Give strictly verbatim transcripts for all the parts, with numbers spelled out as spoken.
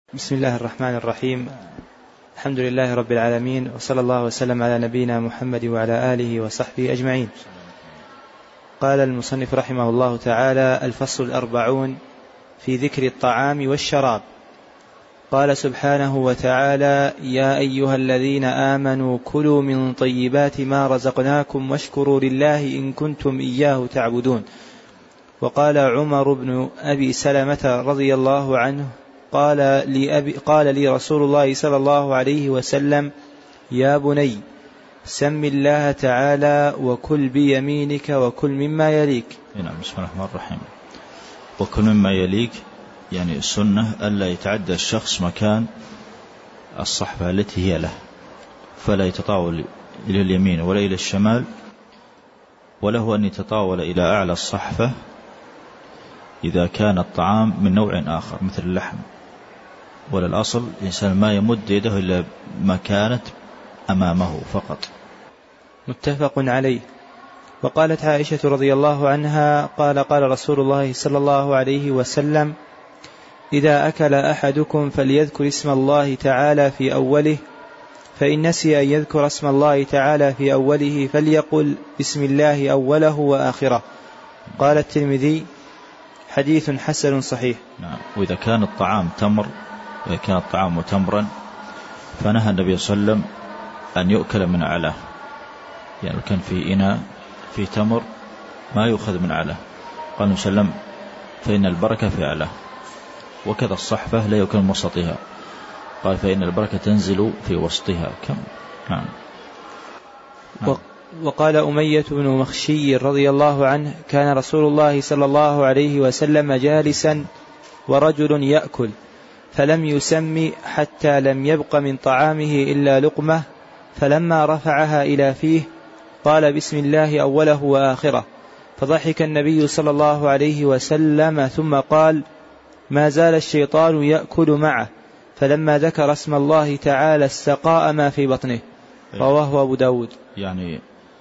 بسم الله الرحمن الرحيم. الحمد لله رب العالمين، وصلى الله وسلم على نبينا محمد وعلى آله وصحبه أجمعين. قال المصنف رحمه الله تعالى: الفصل الأربعون في ذكر الطعام والشراب. قال سبحانه وتعالى: يا أيها الذين آمنوا كلوا من طيبات ما رزقناكم واشكروا لله إن كنتم إياه تعبدون. وقال عمر بن أبي سلمة رضي الله عنه: قال لي, أبي قال لي رسول الله صلى الله عليه وسلم: يا بني سم الله تعالى وكل بيمينك وكل مما يليك. نعم. بسم الله الرحمن الرحيم. وكل مما يليك يعني السنة ألا يتعدى الشخص مكان الصحفة التي هي له، فلا يتطاول إلى اليمين ولا إلى الشمال، وله أن يتطاول إلى أعلى الصحفة إذا كان الطعام من نوع آخر مثل اللحم. ولا الأصل الإنسان ما يمد يده إلا ما كانت أمامه فقط. متفق عليه. وقالت عائشة رضي الله عنها: قال قال رسول الله صلى الله عليه وسلم: إذا أكل أحدكم فليذكر اسم الله تعالى في أوله، فإن نسي أن يذكر اسم الله تعالى في أوله فليقل بسم الله أوله وآخره. قال الترمذي: حديث حسن صحيح. نعم. وإذا كان الطعام تمر، وإذا كان الطعام تمرا، فنهى النبي صلى الله عليه وسلم أن يؤكل من أعلاه، يعني كان في إناء في تمر ما يؤخذ من أعلاه، قال النبي صلى الله عليه وسلم: فإن البركة في أعلاه. وكذا الصحفة لا يؤكل من وسطها، قال: فإن البركة تنزل في وسطها. كم نعم. نعم. وقال أمية بن مخشي رضي الله عنه: كان رسول الله صلى الله عليه وسلم جالسا ورجل يأكل، فلم يسم حتى لم يبق من طعامه إلا لقمة، فلما رفعها إلى فيه قال بسم الله أوله وآخره، فضحك النبي صلى الله عليه وسلم ثم قال: ما زال الشيطان يأكل معه، فلما ذكر اسم الله تعالى استقاء ما في بطنه. رواه أبو داود. يعني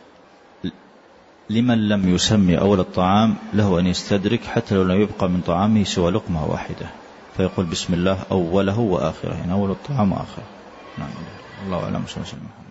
لمن لم يسمي أول الطعام له أن يستدرك حتى لو لم يبقى من طعامه سوى لقمة واحدة، فيقول بسم الله أوله وآخره، يعني أول الطعام وآخره. نعم. الله أعلم. صلى الله عليه وسلم.